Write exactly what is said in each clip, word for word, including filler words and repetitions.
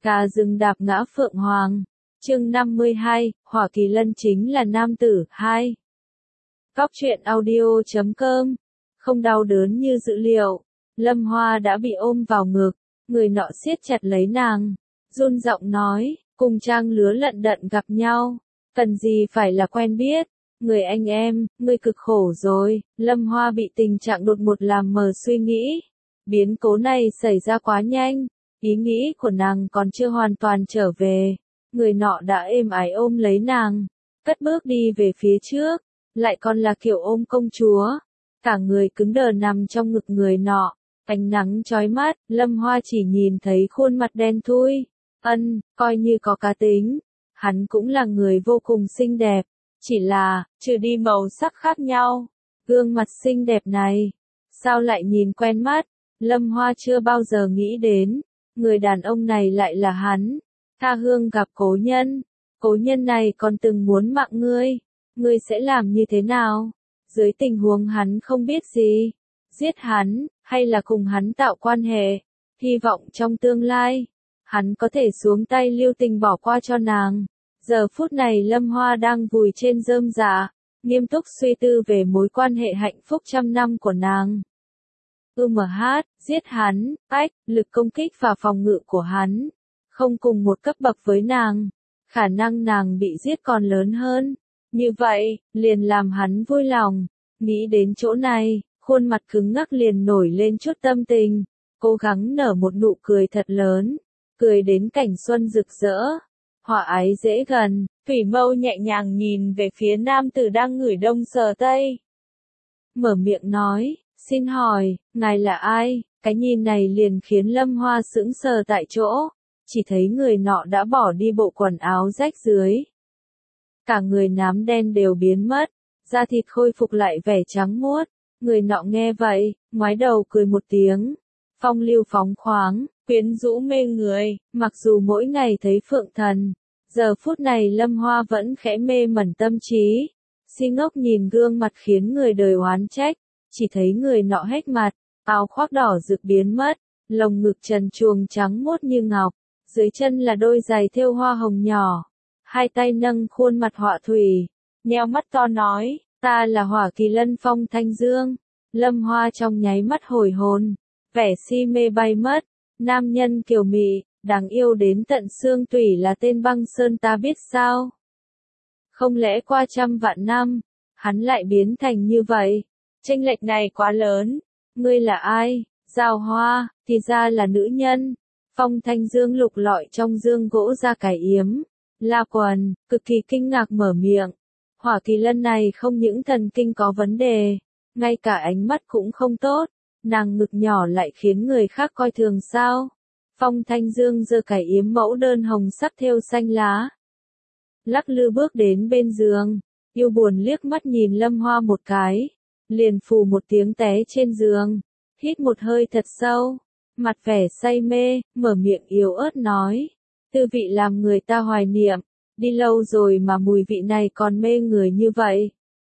Gà rừng đạp ngã phượng hoàng. Chương năm mươi hai, Hỏa Kỳ Lân chính là nam tử. hai. Góc truyện audio chấm com. Không đau đớn như dự liệu. Lâm Hoa đã bị ôm vào ngực, người nọ siết chặt lấy nàng, run giọng nói, cùng trang lứa lận đận gặp nhau, cần gì phải là quen biết, người anh em, ngươi cực khổ rồi. Lâm Hoa bị tình trạng đột ngột làm mờ suy nghĩ, biến cố này xảy ra quá nhanh, ý nghĩ của nàng còn chưa hoàn toàn trở về, người nọ đã êm ái ôm lấy nàng, cất bước đi về phía trước, lại còn là kiểu ôm công chúa, cả người cứng đờ nằm trong ngực người nọ. Ánh nắng chói mắt, Lâm Hoa chỉ nhìn thấy khuôn mặt đen thui. Ân, coi như có cá tính. Hắn cũng là người vô cùng xinh đẹp. Chỉ là, trừ đi màu sắc khác nhau. Gương mặt xinh đẹp này, sao lại nhìn quen mắt? Lâm Hoa chưa bao giờ nghĩ đến. Người đàn ông này lại là hắn. Tha hương gặp cố nhân. Cố nhân này còn từng muốn mạng ngươi. Ngươi sẽ làm như thế nào? Dưới tình huống hắn không biết gì. Giết hắn, hay là cùng hắn tạo quan hệ, hy vọng trong tương lai, hắn có thể xuống tay lưu tình bỏ qua cho nàng. Giờ phút này Lâm Hoa đang vùi trên rơm rạ, nghiêm túc suy tư về mối quan hệ hạnh phúc trăm năm của nàng. U M H, giết hắn, ách, lực công kích và phòng ngự của hắn, không cùng một cấp bậc với nàng, khả năng nàng bị giết còn lớn hơn. Như vậy, liền làm hắn vui lòng, nghĩ đến chỗ này. Khuôn mặt cứng ngắc liền nổi lên chút tâm tình, cố gắng nở một nụ cười thật lớn, cười đến cảnh xuân rực rỡ, họa ái dễ gần, thủy mâu nhẹ nhàng nhìn về phía nam tử đang ngửi đông sờ tây. Mở miệng nói, xin hỏi, ngài là ai? Cái nhìn này liền khiến Lâm Hoa sững sờ tại chỗ, chỉ thấy người nọ đã bỏ đi bộ quần áo rách dưới. Cả người nám đen đều biến mất, da thịt khôi phục lại vẻ trắng muốt. Người nọ nghe vậy, ngoái đầu cười một tiếng, phong lưu phóng khoáng, quyến rũ mê người, mặc dù mỗi ngày thấy phượng thần, giờ phút này Lâm Hoa vẫn khẽ mê mẩn tâm trí, si ngốc nhìn gương mặt khiến người đời oán trách, chỉ thấy người nọ hét mặt, áo khoác đỏ rực biến mất, lồng ngực trần truồng trắng muốt như ngọc, dưới chân là đôi giày thêu hoa hồng nhỏ, hai tay nâng khuôn mặt họa thủy, nheo mắt to nói. Ta là Hỏa Kỳ Lân Phong Thanh Dương. Lâm Hoa trong nháy mắt hồi hồn, vẻ si mê bay mất, nam nhân kiều mị, đáng yêu đến tận xương tủy là tên băng sơn ta biết sao. Không lẽ qua trăm vạn năm, hắn lại biến thành như vậy, chênh lệch này quá lớn, ngươi là ai? Giao Hoa, thì ra là nữ nhân. Phong Thanh Dương lục lọi trong dương gỗ ra cái yếm, la quần, cực kỳ kinh ngạc mở miệng. Hỏa Kỳ Lân này không những thần kinh có vấn đề, ngay cả ánh mắt cũng không tốt, nàng ngực nhỏ lại khiến người khác coi thường sao. Phong Thanh Dương giơ cái yếm mẫu đơn hồng sắc thêu xanh lá. Lắc lư bước đến bên giường, yêu buồn liếc mắt nhìn Lâm Hoa một cái, liền phù một tiếng té trên giường, hít một hơi thật sâu, mặt vẻ say mê, mở miệng yếu ớt nói, tư vị làm người ta hoài niệm. Đi lâu rồi mà mùi vị này còn mê người như vậy.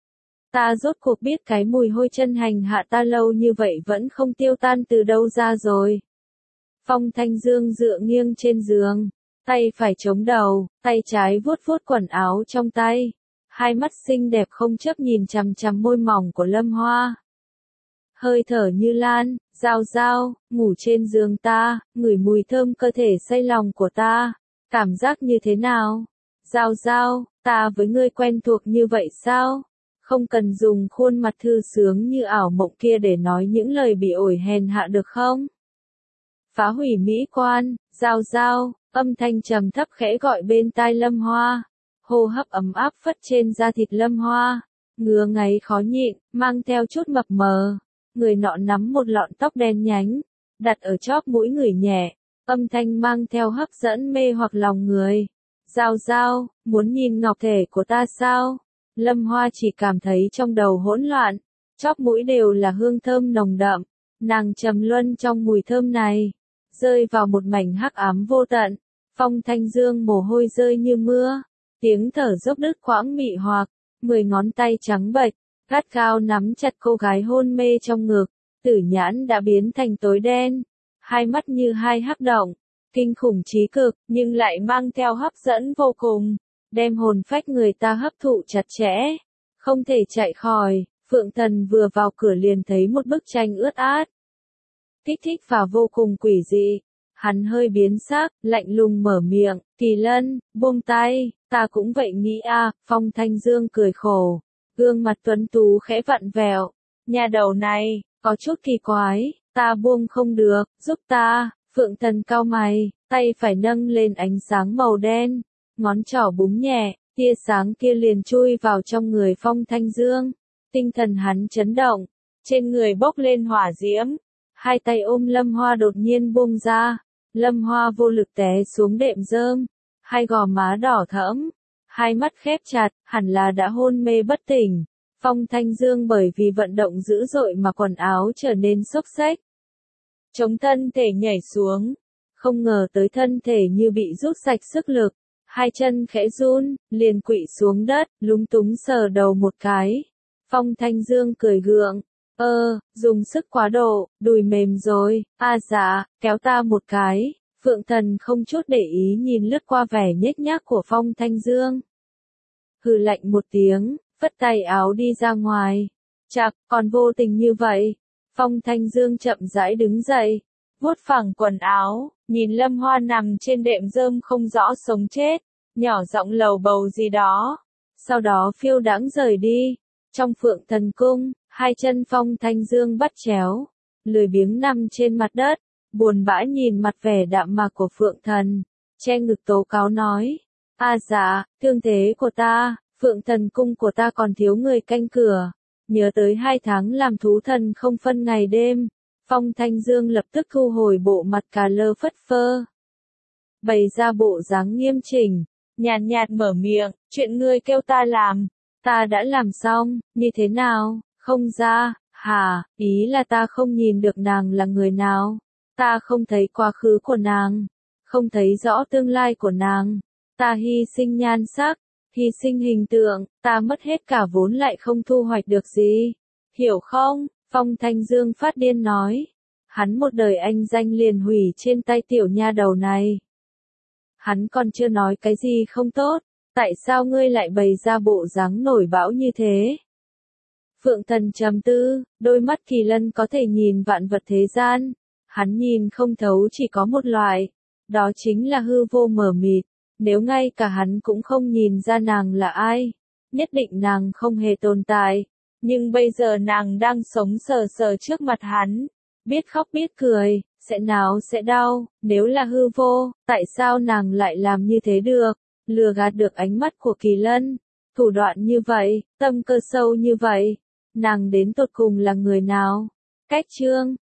Ta rốt cuộc biết cái mùi hôi chân hành hạ ta lâu như vậy vẫn không tiêu tan từ đâu ra rồi. Phong Thanh Dương dựa nghiêng trên giường, tay phải chống đầu, tay trái vuốt vuốt quần áo trong tay. Hai mắt xinh đẹp không chớp nhìn chằm chằm môi mỏng của Lâm Hoa. Hơi thở như lan, giao giao, ngủ trên giường ta, ngửi mùi thơm cơ thể say lòng của ta. Cảm giác như thế nào? Giao giao, ta với ngươi quen thuộc như vậy sao? Không cần dùng khuôn mặt thư sướng như ảo mộng kia để nói những lời bị ổi hèn hạ được không? Phá hủy mỹ quan, giao giao, âm thanh trầm thấp khẽ gọi bên tai Lâm Hoa. Hô hấp ấm áp phất trên da thịt Lâm Hoa, ngứa ngáy khó nhịn, mang theo chút mập mờ. Người nọ nắm một lọn tóc đen nhánh, đặt ở chóp mũi người nhẹ, âm thanh mang theo hấp dẫn mê hoặc lòng người. Giao giao, muốn nhìn ngọc thể của ta sao? Lâm Hoa chỉ cảm thấy trong đầu hỗn loạn, chóp mũi đều là hương thơm nồng đậm, nàng trầm luân trong mùi thơm này, rơi vào một mảnh hắc ám vô tận. Phong Thanh Dương mồ hôi rơi như mưa, tiếng thở dốc đứt quãng mị hoặc, mười ngón tay trắng bệch, gắt gao nắm chặt cô gái hôn mê trong ngực, tử nhãn đã biến thành tối đen, hai mắt như hai hắc động, kinh khủng trí cực, nhưng lại mang theo hấp dẫn vô cùng, đem hồn phách người ta hấp thụ chặt chẽ, không thể chạy khỏi. Phượng Thần vừa vào cửa liền thấy một bức tranh ướt át, kích thích và vô cùng quỷ dị. Hắn hơi biến sắc, lạnh lùng mở miệng, Kỳ Lân, buông tay, ta cũng vậy nghĩ a. Phong Thanh Dương cười khổ, gương mặt tuấn tú khẽ vặn vẹo, nhà đầu này, có chút kỳ quái, ta buông không được, giúp ta. Phượng Thần cau mày, tay phải nâng lên ánh sáng màu đen, ngón trỏ búng nhẹ, tia sáng kia liền chui vào trong người Phong Thanh Dương. Tinh thần hắn chấn động, trên người bốc lên hỏa diễm, hai tay ôm Lâm Hoa đột nhiên buông ra, Lâm Hoa vô lực té xuống đệm rơm, hai gò má đỏ thẫm, hai mắt khép chặt, hẳn là đã hôn mê bất tỉnh. Phong Thanh Dương bởi vì vận động dữ dội mà quần áo trở nên xốc xếch, chống thân thể nhảy xuống, không ngờ tới thân thể như bị rút sạch sức lực, hai chân khẽ run, liền quỵ xuống đất, lúng túng sờ đầu một cái. Phong Thanh Dương cười gượng, ơ, dùng sức quá độ, đùi mềm rồi, a à dạ, kéo ta một cái. Phượng Thần không chút để ý nhìn lướt qua vẻ nhếch nhác của Phong Thanh Dương. Hừ lạnh một tiếng, phất tay áo đi ra ngoài. Chạc, còn vô tình như vậy. Phong Thanh Dương chậm rãi đứng dậy, vuốt phẳng quần áo, nhìn Lâm Hoa nằm trên đệm rơm không rõ sống chết, nhỏ giọng lầu bầu gì đó. Sau đó phiêu đãng rời đi. Trong Phượng Thần cung, hai chân Phong Thanh Dương bắt chéo, lười biếng nằm trên mặt đất, buồn bã nhìn mặt vẻ đạm mạc của Phượng Thần, che ngực tố cáo nói, a à dạ, thương thế của ta, Phượng Thần cung của ta còn thiếu người canh cửa, nhớ tới hai tháng làm thú thần không phân ngày đêm. Phong Thanh Dương lập tức thu hồi bộ mặt cà lơ phất phơ, bày ra bộ dáng nghiêm chỉnh, nhàn nhạt mở miệng, chuyện ngươi kêu ta làm, ta đã làm xong, như thế nào, không ra, hả, ý là ta không nhìn được nàng là người nào, ta không thấy quá khứ của nàng, không thấy rõ tương lai của nàng, ta hy sinh nhan sắc, hy sinh hình tượng, ta mất hết cả vốn lại không thu hoạch được gì, hiểu không? Phong Thanh Dương phát điên nói, hắn một đời anh danh liền hủy trên tay tiểu nha đầu này. Hắn còn chưa nói cái gì không tốt, tại sao ngươi lại bày ra bộ dáng nổi bão như thế? Phượng Thần trầm tư, đôi mắt Kỳ Lân có thể nhìn vạn vật thế gian, hắn nhìn không thấu chỉ có một loại, đó chính là hư vô mờ mịt, nếu ngay cả hắn cũng không nhìn ra nàng là ai, nhất định nàng không hề tồn tại. Nhưng bây giờ nàng đang sống sờ sờ trước mặt hắn, biết khóc biết cười, sẽ náo sẽ đau, nếu là hư vô, tại sao nàng lại làm như thế được, lừa gạt được ánh mắt của Kỳ Lân, thủ đoạn như vậy, tâm cơ sâu như vậy, nàng đến tột cùng là người nào? Cách chương